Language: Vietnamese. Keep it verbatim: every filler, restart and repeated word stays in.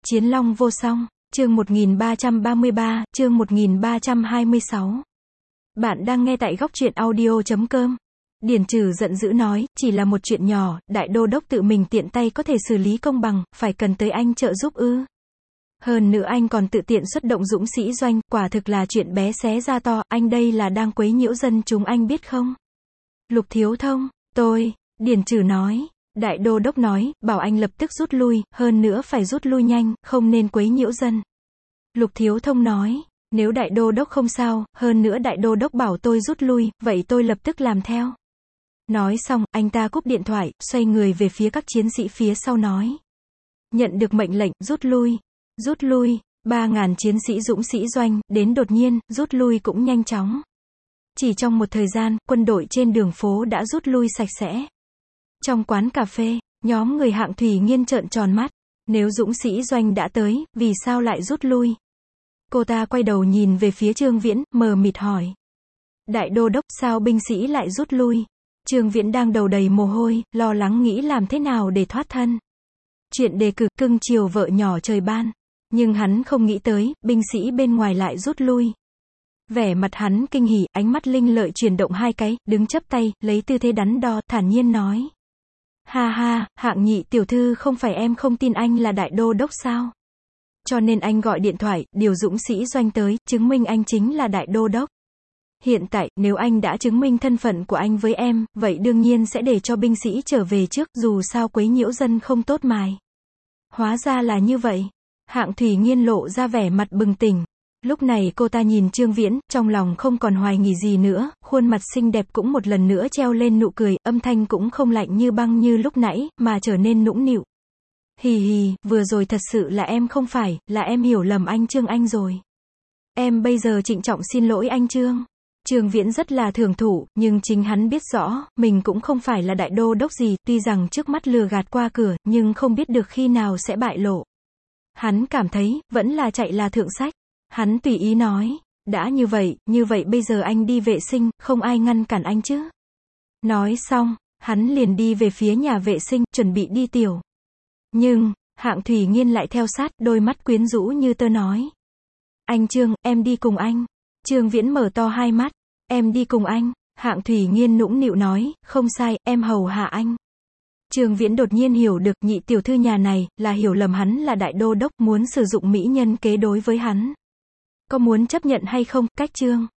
Chiến Long vô song, chương một nghìn ba trăm ba mươi ba, chương một nghìn ba trăm hai mươi sáu. Bạn đang nghe tại góc truyện audio chấm com. Điền Trừ giận dữ nói, chỉ là một chuyện nhỏ, đại đô đốc tự mình tiện tay có thể xử lý công bằng, phải cần tới anh trợ giúp ư? Hơn nữa anh còn tự tiện xuất động dũng sĩ doanh, quả thực là chuyện bé xé ra to, anh đây là đang quấy nhiễu dân chúng anh biết không? Lục Thiếu Thông, tôi, Điền Trừ nói. Đại đô đốc nói, bảo anh lập tức rút lui, hơn nữa phải rút lui nhanh, không nên quấy nhiễu dân. Lục Thiếu Thông nói, nếu đại đô đốc không sao, hơn nữa đại đô đốc bảo tôi rút lui, vậy tôi lập tức làm theo. Nói xong, anh ta cúp điện thoại, xoay người về phía các chiến sĩ phía sau nói. Nhận được mệnh lệnh, rút lui, rút lui, ba ngàn chiến sĩ dũng sĩ doanh, đến đột nhiên, rút lui cũng nhanh chóng. Chỉ trong một thời gian, quân đội trên đường phố đã rút lui sạch sẽ. Trong quán cà phê, nhóm người Hạng Thủy Nghiên trợn tròn mắt. Nếu dũng sĩ doanh đã tới, vì sao lại rút lui? Cô ta quay đầu nhìn về phía Trương Viễn, mờ mịt hỏi. Đại đô đốc, sao binh sĩ lại rút lui? Trương Viễn đang đầu đầy mồ hôi, lo lắng nghĩ làm thế nào để thoát thân. Chuyện đề cử, cưng chiều vợ nhỏ trời ban. Nhưng hắn không nghĩ tới, binh sĩ bên ngoài lại rút lui. Vẻ mặt hắn kinh hỉ, ánh mắt linh lợi chuyển động hai cái, đứng chắp tay, lấy tư thế đắn đo, thản nhiên nói. Ha ha, Hạng nhị tiểu thư, không phải em không tin anh là đại đô đốc sao? Cho nên anh gọi điện thoại, điều dũng sĩ doanh tới, chứng minh anh chính là đại đô đốc. Hiện tại, nếu anh đã chứng minh thân phận của anh với em, vậy đương nhiên sẽ để cho binh sĩ trở về trước, dù sao quấy nhiễu dân không tốt mài. Hóa ra là như vậy. Hạng Thủy Nghiên lộ ra vẻ mặt bừng tỉnh. Lúc này cô ta nhìn Trương Viễn, trong lòng không còn hoài nghi gì nữa, khuôn mặt xinh đẹp cũng một lần nữa treo lên nụ cười, âm thanh cũng không lạnh như băng như lúc nãy, mà trở nên nũng nịu. Hì hì, vừa rồi thật sự là em không phải, là em hiểu lầm anh Trương anh rồi. Em bây giờ trịnh trọng xin lỗi anh Trương. Trương Viễn rất là thưởng thụ, nhưng chính hắn biết rõ, mình cũng không phải là đại đô đốc gì, tuy rằng trước mắt lừa gạt qua cửa, nhưng không biết được khi nào sẽ bại lộ. Hắn cảm thấy, vẫn là chạy là thượng sách. Hắn tùy ý nói, đã như vậy, như vậy bây giờ anh đi vệ sinh, không ai ngăn cản anh chứ. Nói xong, hắn liền đi về phía nhà vệ sinh, chuẩn bị đi tiểu. Nhưng, Hạng Thủy Nghiên lại theo sát, đôi mắt quyến rũ như tơ nói. Anh Trương, em đi cùng anh. Trương Viễn mở to hai mắt, em đi cùng anh. Hạng Thủy Nghiên nũng nịu nói, không sai, em hầu hạ anh. Trương Viễn đột nhiên hiểu được nhị tiểu thư nhà này, là hiểu lầm hắn là đại đô đốc, muốn sử dụng mỹ nhân kế đối với hắn. Có muốn chấp nhận hay không, cách Trương